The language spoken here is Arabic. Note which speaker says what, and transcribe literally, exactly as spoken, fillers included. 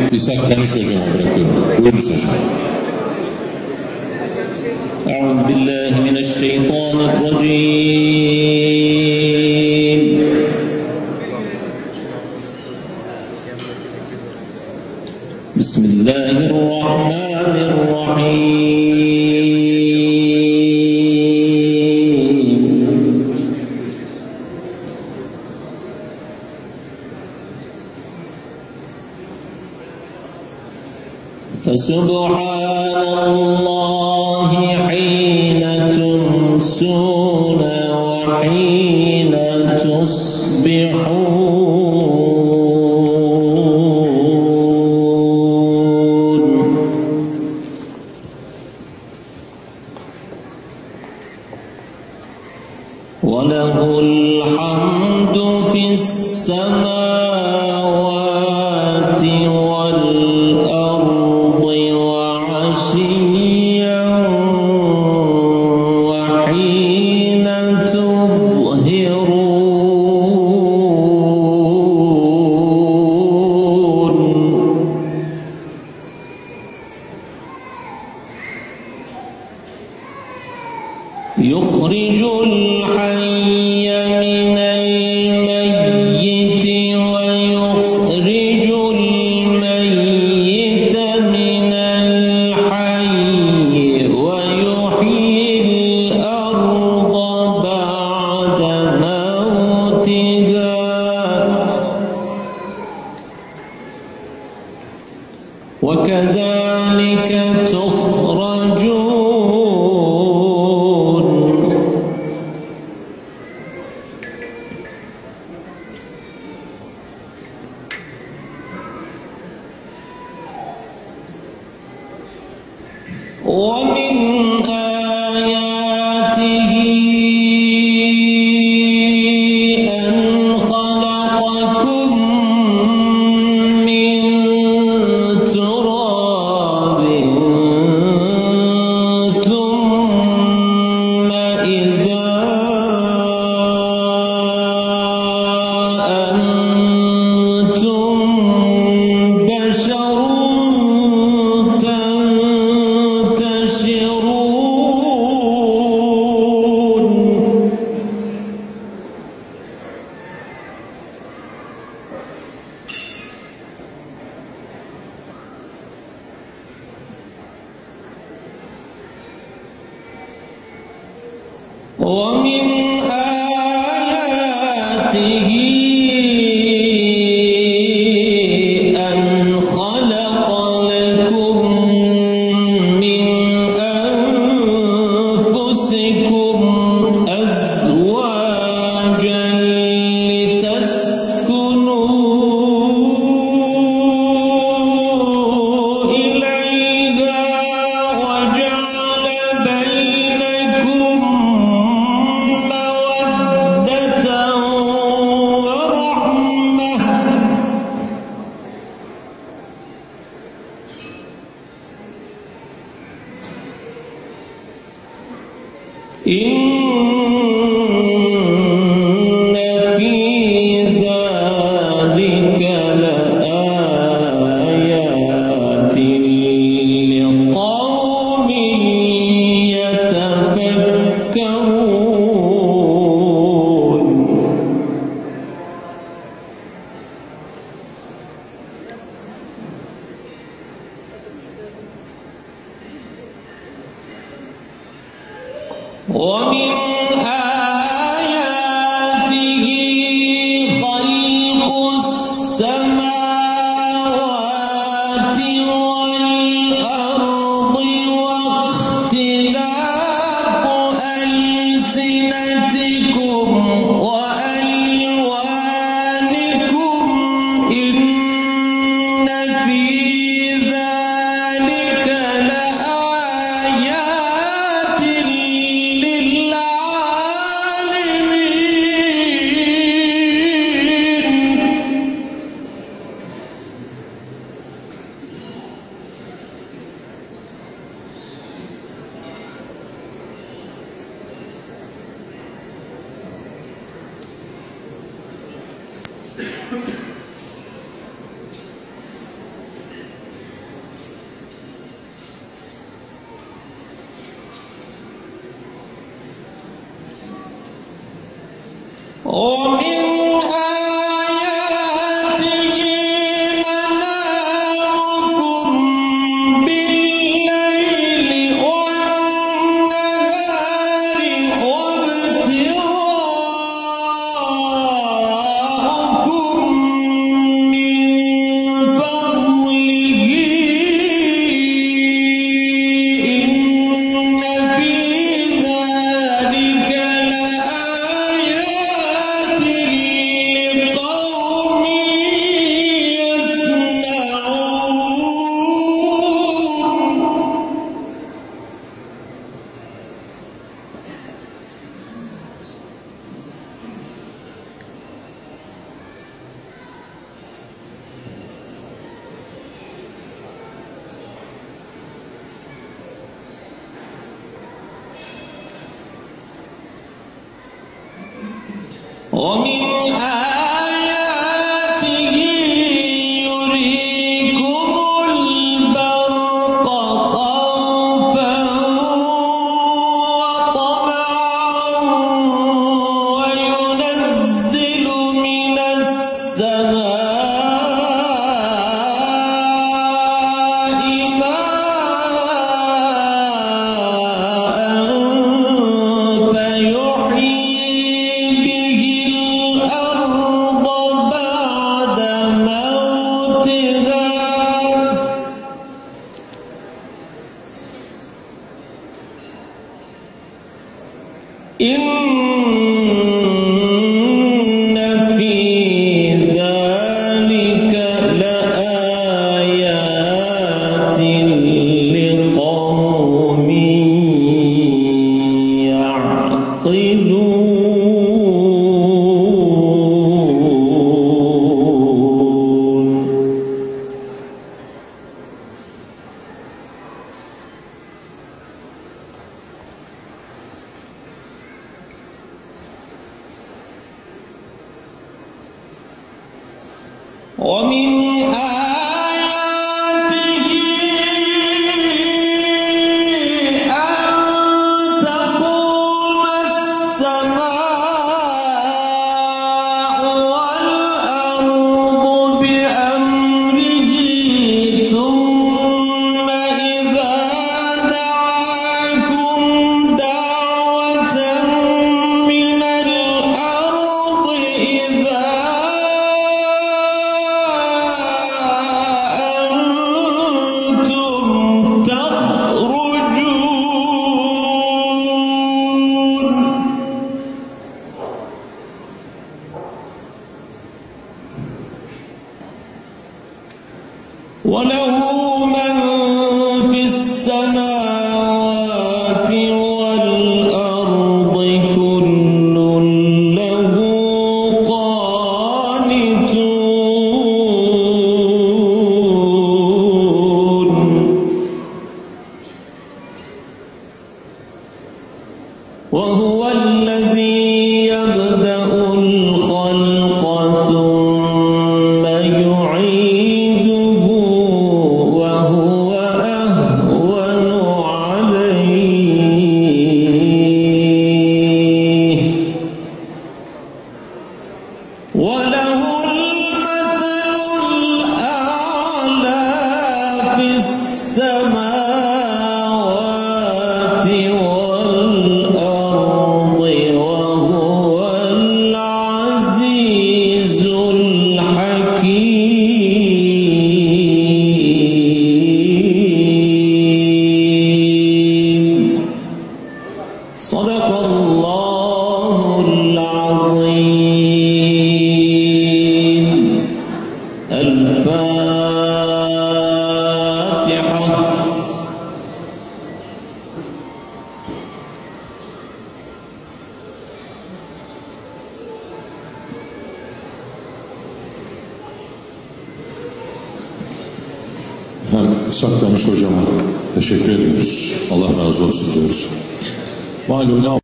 Speaker 1: İshak Tanış hocama bırakıyorum. Buyurunuz hocam.
Speaker 2: أعوذ بالله من الشيطان الرجيم بسم الله الرحمن الرحيم فسبحان الله حين تمسون وحين تصبحون وله الحمد في السماوات والأرض وعشيا وحين تظهرون يخرج الحي من الميت ويخرج الميت من الحي ويحيي الأرض بعد موتها وكذلك تخرجون ومن آياته أن خلقكم من تراب ثم إذا أنتم بشر ومن آياته أن خلق لكم من أنفسكم أزواجا لتسكنوا إليها وجعل بينكم إن في ذلك لآيات لقوم يتفكرون ومن آياته خلق السماوات والأرض واختلاف ألسنتكم وألوانكم إن في ذلك لآيات ومن آياته منامكم بالليل والنهار وابتغاؤكم من فضله إن في ذلك لآيات لقوم ومن آياته يريكم البرق خوفا وطمعا وينزل من السماء ماء فيحيي به الأرض بعد موتها إن في ذلك لآيات لقوم يعقلون. ومن آياته أن تقوم السماء والأرض بأمره ثم إذا دعاكم دعوة من الأرض إذا وله من في السماوات والأرض كل له قانتون. وهو الذي يبدأ الخلق ثم يعيده وهو أهون عليه وله المثل الأعلى في السماوات والأرض وهو العزيز الحكيم. صدق الله العظيم. الفاتحة.
Speaker 3: Saklanmış hocama teşekkür ediyoruz. Allah razı olsun diyoruz. Malum